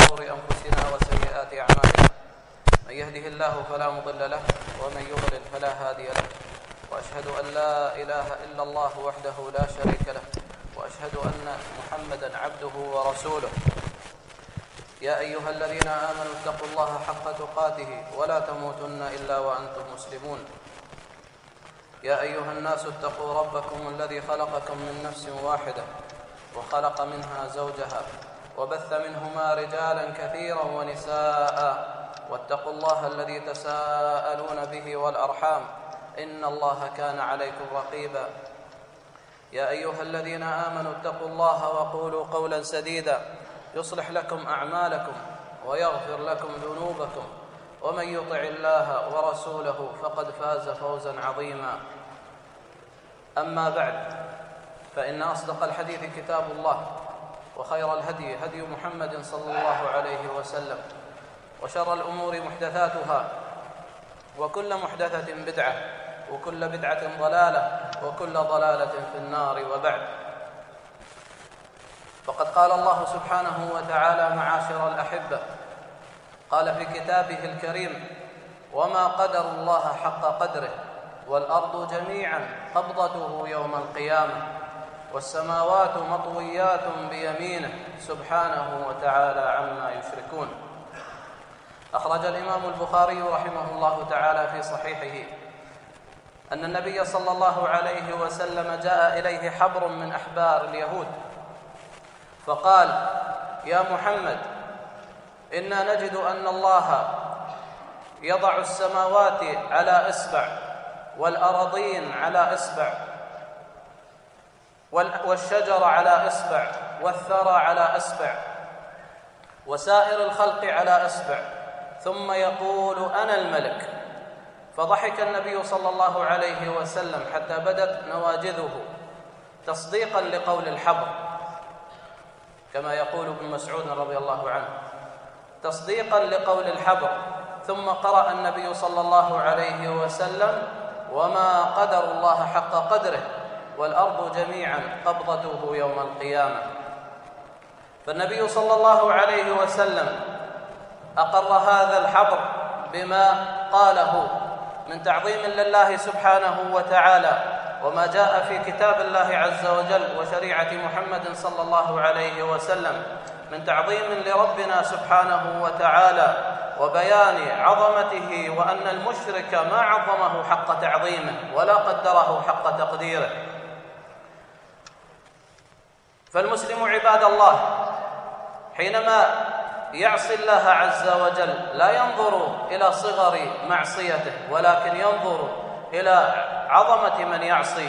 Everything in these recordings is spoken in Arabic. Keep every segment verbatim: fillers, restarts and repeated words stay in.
شرور أنفسنا وسيئات أعمالنا، من يهده الله فلا مضل له ومن يضلل فلا هادي له، وأشهد أن لا إله إلا الله وحده لا شريك له، وأشهد أن محمدا عبده ورسوله. يا أيها الذين آمنوا اتقوا الله حق تقاته ولا تموتن إلا وأنتم مسلمون. يا أيها الناس اتقوا ربكم الذي خلقكم من نفس واحدة وخلق منها زوجها وبث منهما رجالا كثيرا ونساء، واتقوا الله الذي تساءلون به والأرحام إن الله كان عليكم رقيبا. يا أيها الذين آمنوا اتقوا الله وقولوا قولا سديدا يصلح لكم أعمالكم ويغفر لكم ذنوبكم، ومن يطع الله ورسوله فقد فاز فوزا عظيما. أما بعد، فإن أصدق الحديث كتاب الله، وخير الهدي هدي محمد صلى الله عليه وسلم، وشر الأمور محدثاتها، وكل محدثة بدعة، وكل بدعة ضلالة، وكل ضلالة في النار. وبعد، فقد قال الله سبحانه وتعالى: معاشر الأحبة، قال في كتابه الكريم: وما قدر الله حق قدره، والأرض جميعا قبضته يوم القيامة، والسماوات مطويات بيمينه سبحانه وتعالى عما يشركون. أخرج الإمام البخاري رحمه الله تعالى في صحيحه أن النبي صلى الله عليه وسلم جاء إليه حبر من أحبار اليهود فقال: يا محمد، إنا نجد أن الله يضع السماوات على إصبع، والأراضين على إصبع، والشجر على إصبع، والثرى على إصبع، وسائر الخلق على إصبع، ثم يقول: أنا الملك. فضحك النبي صلى الله عليه وسلم حتى بدت نواجذه تصديقا لقول الحبر، كما يقول ابن مسعود رضي الله عنه، تصديقا لقول الحبر. ثم قرأ النبي صلى الله عليه وسلم: وما قدر الله حق قدره، والأرض جميعا قبضته يوم القيامة. فالنبي صلى الله عليه وسلم أقر هذا الحبر بما قاله من تعظيم لله سبحانه وتعالى، وما جاء في كتاب الله عز وجل وشريعة محمد صلى الله عليه وسلم من تعظيم لربنا سبحانه وتعالى، وبيان عظمته، وأن المشرك ما عظمه حق تعظيمه ولا قدره حق تقديره. فالمسلم عباد الله حينما يعصي الله عز وجل لا ينظر إلى صغر معصيته، ولكن ينظر إلى عظمة من يعصي،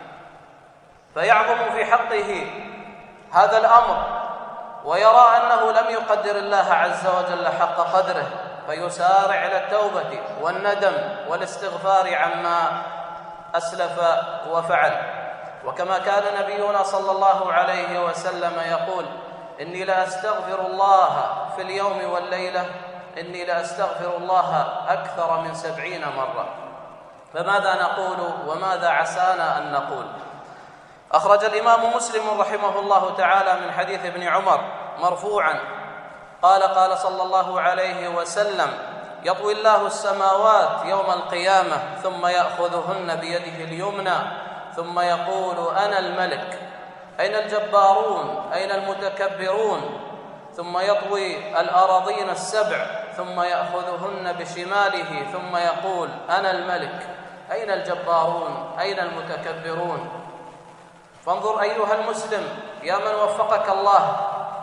فيعظم في حقه هذا الأمر، ويرى أنه لم يقدر الله عز وجل حق قدره، فيسارع إلى التوبة والندم والاستغفار عما أسلف وفعل. وكما كان نبينا صلى الله عليه وسلم يقول: إني لأستغفر الله في اليوم والليلة، إني لأستغفر الله أكثر من سبعين مرة. فماذا نقول وماذا عسانا أن نقول؟ أخرج الإمام مسلم رحمه الله تعالى من حديث ابن عمر مرفوعا قال: قال صلى الله عليه وسلم: يطوي الله السماوات يوم القيامة ثم يأخذهن بيده اليمنى ثم يقول: أنا الملك، أين الجبارون، أين المتكبرون؟ ثم يطوي الأراضين السبع ثم يأخذهن بشماله ثم يقول: أنا الملك، أين الجبارون، أين المتكبرون؟ فانظر أيها المسلم يا من وفقك الله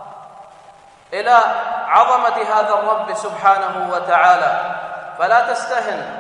إلى عظمة هذا الرب سبحانه وتعالى، فلا تستهن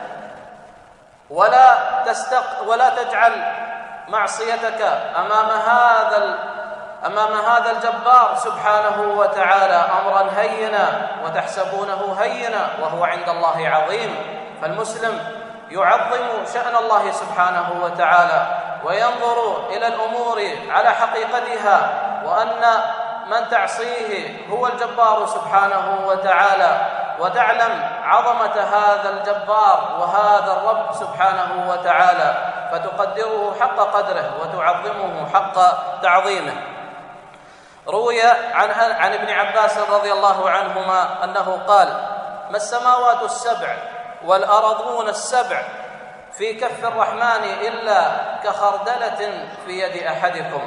ولا تستق ولا تجعل معصيتك أمام هذا أمام هذا الجبار سبحانه وتعالى أمرا هينا وتحسبونه هينا وهو عند الله عظيم. فالمسلم يعظم شأن الله سبحانه وتعالى وينظر إلى الأمور على حقيقتها، وأن من تعصيه هو الجبار سبحانه وتعالى، وتعلم عظمة هذا الجبار وهذا الرب سبحانه وتعالى، فتقدره حق قدره وتعظمه حق تعظيمه. روي عن عن ابن عباس رضي الله عنهما أنه قال: ما السماوات السبع والأرضون السبع في كف الرحمن إلا كخردلة في يد أحدكم.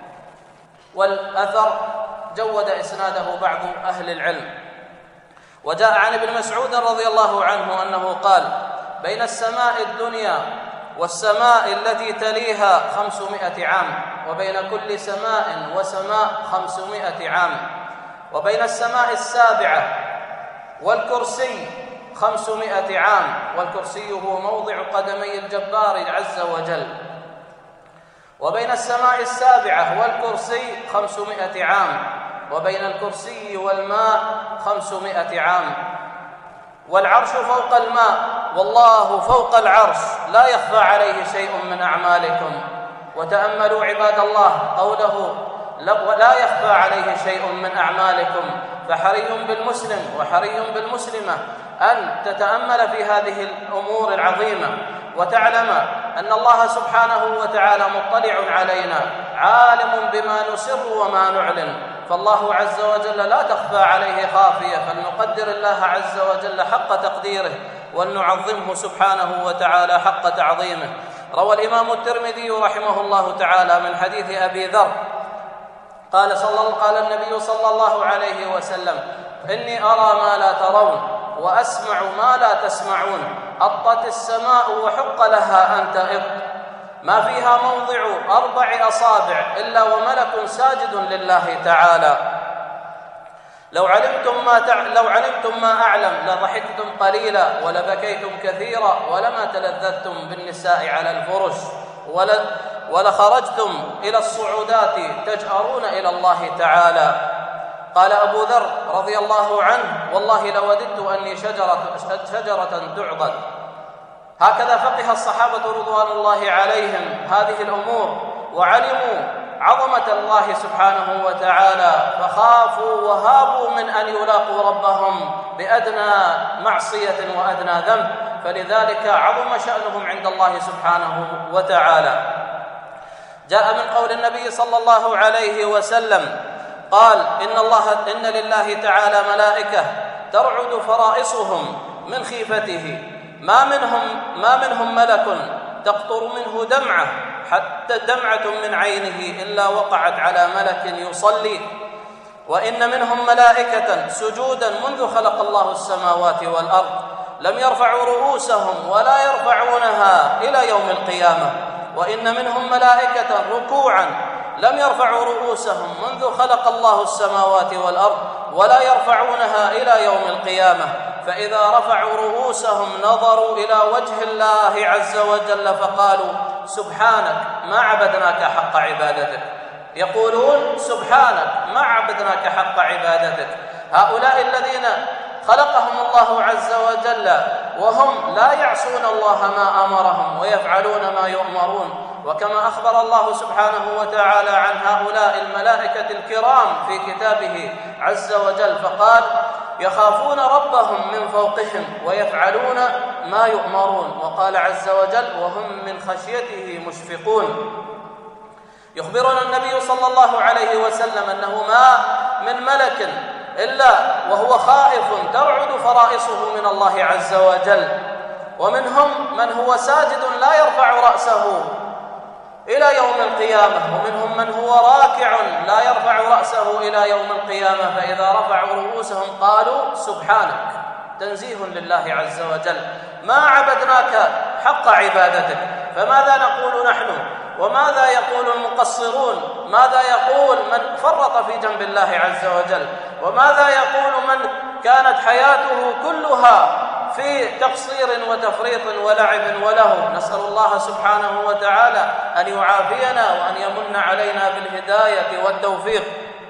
والأثر جود إسناده بعض أهل العلم. وجاء عن ابن مسعود رضي الله عنه أنه قال: بين السماء الدنيا والسماء التي تليها خمسمائة عام، وبين كل سماء وسماء خمسمائة عام، وبين السماء السابعة والكرسي خمسمائة عام، والكرسي هو موضع قدمي الجبار عز وجل، وبين السماء السابعة والكرسي خمسمائة عام، وبين الكرسي والماء خمسمائة عام، والعرش فوق الماء، والله فوق العرش لا يخفى عليه شيء من أعمالكم. وتأملوا عباد الله قوله لا يخفى عليه شيء من أعمالكم، فحري بالمسلم وحري بالمسلمة أن تتأمل في هذه الأمور العظيمة، وتعلم أن الله سبحانه وتعالى مطلع علينا، عالم بما نسر وما نعلن، فالله عز وجل لا تخفى عليه خافية، فلنقدر الله عز وجل حق تقديره، ولنعظمه سبحانه وتعالى حق تعظيمه. روى الإمام الترمذي رحمه الله تعالى من حديث أبي ذر قال صلى قال النبي صلى الله عليه وسلم: إني أرى ما لا ترون وأسمع ما لا تسمعون، أطت السماء وحق لها أن تئط، ما فيها موضع أربع أصابع إلا وملك ساجد لله تعالى. لو علمتم ما تع... لو علمتم ما أعلم لضحكتم قليلا ولبكيتم كثيرا ولما تلذذتم بالنساء على الفرش ول... ولخرجتم إلى الصعودات تجأرون إلى الله تعالى. قال أبو ذر رضي الله عنه: والله لوددت أني شجرة, شجرة تعضد. هكذا فقه الصحابة رضوان الله عليهم هذه الأمور، وعلموا عظمة الله سبحانه وتعالى، فخافوا وهابوا من أن يلاقوا ربهم بأدنى معصية وأدنى ذنب، فلذلك عظم شأنهم عند الله سبحانه وتعالى. جاء من قول النبي صلى الله عليه وسلم قال: إن الله إن لله تعالى ملائكة ترعد فرائصهم من خيفته، ما منهم ما منهم ملك تقطر منه دمعة حتى دمعة من عينه إلا وقعت على ملك يصلي، وإن منهم ملائكة سجودا منذ خلق الله السماوات والأرض لم يرفعوا رؤوسهم ولا يرفعونها إلى يوم القيامة، وإن منهم ملائكة ركوعا لم يرفعوا رؤوسهم منذ خلق الله السماوات والأرض ولا يرفعونها إلى يوم القيامة، فإذا رفعوا رؤوسهم نظروا إلى وجه الله عز وجل فقالوا: سبحانك ما عبدناك حق عبادتك. يقولون: سبحانك ما عبدناك حق عبادتك. هؤلاء الذين خلقهم الله عز وجل وهم لا يعصون الله ما أمرهم ويفعلون ما يؤمرون، وكما أخبر الله سبحانه وتعالى عن هؤلاء الملائكة الكرام في كتابه عز وجل فقال: يخافون ربهم من فوقهم ويفعلون ما يؤمرون، وقال عز وجل: وهم من خشيته مشفقون. يخبرنا النبي صلى الله عليه وسلم أنه ما من ملك إلا وهو خائف ترعد فرائصه من الله عز وجل، ومنهم من هو ساجد لا يرفع رأسه إلى يوم القيامة، ومنهم من هو راكع لا يرفع رأسه إلى يوم القيامة، فإذا رفعوا رؤوسهم قالوا: سبحانك، تنزيه لله عز وجل، ما عبدناك حق عبادتك. فماذا نقول نحن؟ وماذا يقول المقصرون؟ ماذا يقول من فرط في جنب الله عز وجل؟ وماذا يقول من كانت حياته كلها في تقصير وتفريط ولعب وله؟ نسأل الله سبحانه وتعالى أن يعافينا وأن يمن علينا بالهداية والتوفيق.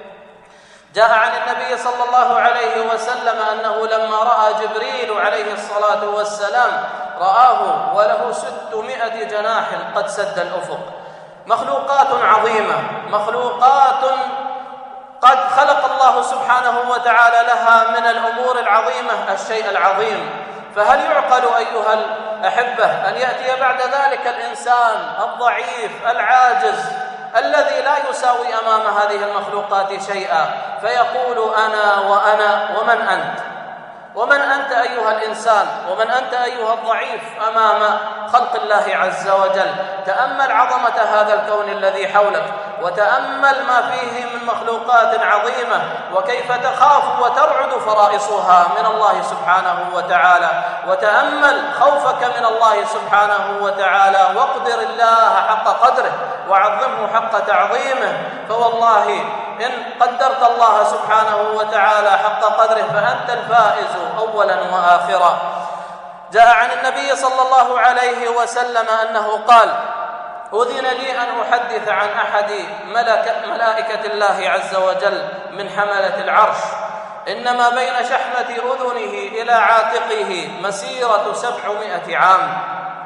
جاء عن النبي صلى الله عليه وسلم أنه لما رأى جبريل عليه الصلاة والسلام رآه وله ستمائة جناح قد سد الأفق. مخلوقات عظيمة، مخلوقات قد خلق الله سبحانه وتعالى لها من الأمور العظيمة الشيء العظيم، فهل يعقل أيها الأحبة أن يأتي بعد ذلك الإنسان الضعيف العاجز الذي لا يساوي أمام هذه المخلوقات شيئا، فيقول أنا وأنا ومن أنت؟ ومن أنت أيها الإنسان؟ ومن أنت أيها الضعيف أمام خلق الله عز وجل؟ تأمل عظمة هذا الكون الذي حولك، وتأمل ما فيه من مخلوقات عظيمة، وكيف تخاف وترعد فرائصها من الله سبحانه وتعالى، وتأمل خوفك من الله سبحانه وتعالى، واقدر الله حق قدره وعظمه حق تعظيمه. فوالله إن قدرت الله سبحانه وتعالى حق قدره فأنت الفائز أولا وآخرا. جاء عن النبي صلى الله عليه وسلم أنه قال: أذن لي أن أحدث عن أحد ملائكة الله عز وجل من حملة العرش، إنما بين شحمة أذنه إلى عاتقه مسيرة سبعمائة عام.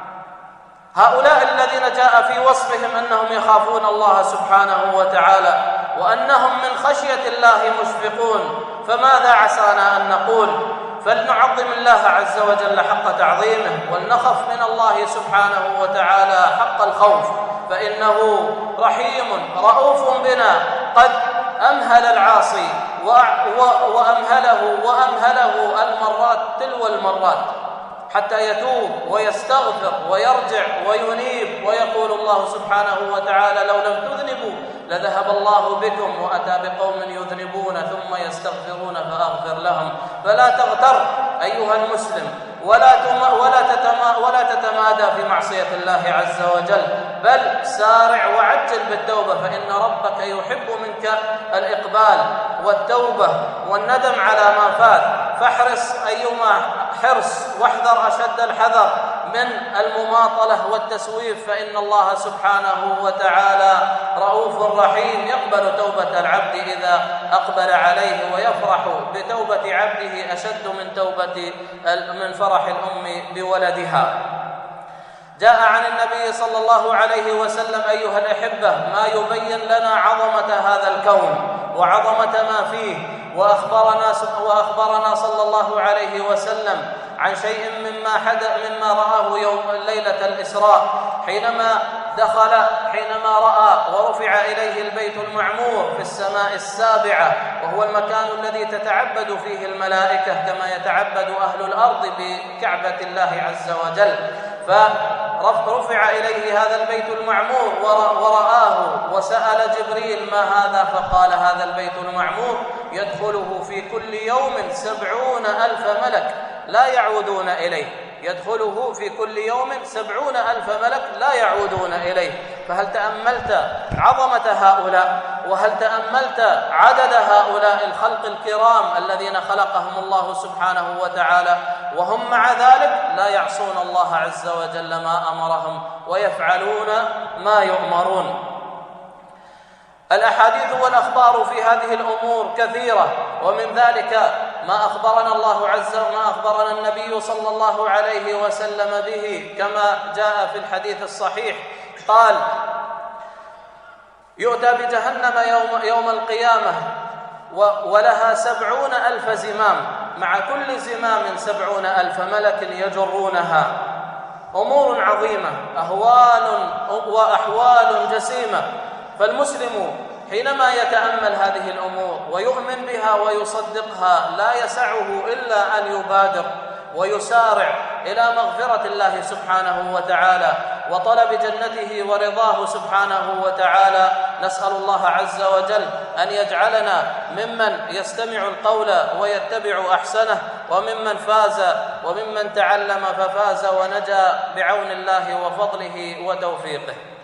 هؤلاء الذين جاء في وصفهم أنهم يخافون الله سبحانه وتعالى وأنهم من خشية الله مشفقون، فماذا عسانا أن نقول؟ فلنعظم الله عز وجل حق تعظيمه، ولنخف من الله سبحانه وتعالى حق الخوف، فإنه رحيم رؤوف بنا، قد أمهل العاصي وأمهله وأمهله المرات تلو المرات حتى يتوب ويستغفر ويرجع وينيب، ويقول الله سبحانه وتعالى: لو لم تذنبوا لذهب الله بكم وأتى بقوم يذنبون ثم يستغفرون فأغفر لهم. فلا تغتر أيها المسلم، ولا ولا ولا تتمادى في معصية الله عز وجل، بل سارع وعجل بالتوبة، فإن ربك يحب منك الإقبال والتوبة والندم على ما فات. فاحرص أيما حرص واحذر أشد الحذر من المماطلة والتسويف، فإن الله سبحانه وتعالى رؤوف رحيم يقبل توبة العبد إذا أقبل عليه، ويفرح بتوبة عبده أشد من توبة من فرح الأم بولدها. جاء عن النبي صلى الله عليه وسلم أيها الأحبة ما يبين لنا عظمة هذا الكون وعظمة ما فيه، وأخبرنا وأخبرنا صلى الله عليه وسلم عن شيء مما حدث مما رآه يوم ليلة الإسراء، حينما دخل حينما رأى ورفع إليه البيت المعمور في السماء السابعة، وهو المكان الذي تتعبد فيه الملائكة كما يتعبد أهل الأرض بكعبة الله عز وجل. فرفع إليه هذا البيت المعمور ورآه، وسأل جبريل: ما هذا؟ فقال: هذا البيت المعمور يدخله في كل يوم سبعون ألف ملك لا يعودون إليه، يدخله في كل يوم سبعون ألف ملك لا يعودون إليه. فهل تأملت عظمة هؤلاء؟ وهل تأملت عدد هؤلاء الخلق الكرام الذين خلقهم الله سبحانه وتعالى، وهم مع ذلك لا يعصون الله عز وجل ما أمرهم ويفعلون ما يؤمرون؟ الأحاديث والأخبار في هذه الأمور كثيرة، ومن ذلك ما أخبرنا الله عز وجل ما أخبرنا النبي صلى الله عليه وسلم به كما جاء في الحديث الصحيح، قال: يؤتى بجهنم يوم, يوم القيامة ولها سبعون ألف زمام، مع كل زمام سبعون ألف ملك يجرونها. أمور عظيمة، أهوال وأحوال جسيمة. فالمسلم حينما يتأمل هذه الأمور ويؤمن بها ويصدقها لا يسعه إلا أن يبادر ويسارع إلى مغفرة الله سبحانه وتعالى وطلب جنته ورضاه سبحانه وتعالى. نسأل الله عز وجل أن يجعلنا ممن يستمع القول ويتبع أحسنه، وممن فاز وممن تعلم ففاز ونجا بعون الله وفضله وتوفيقه.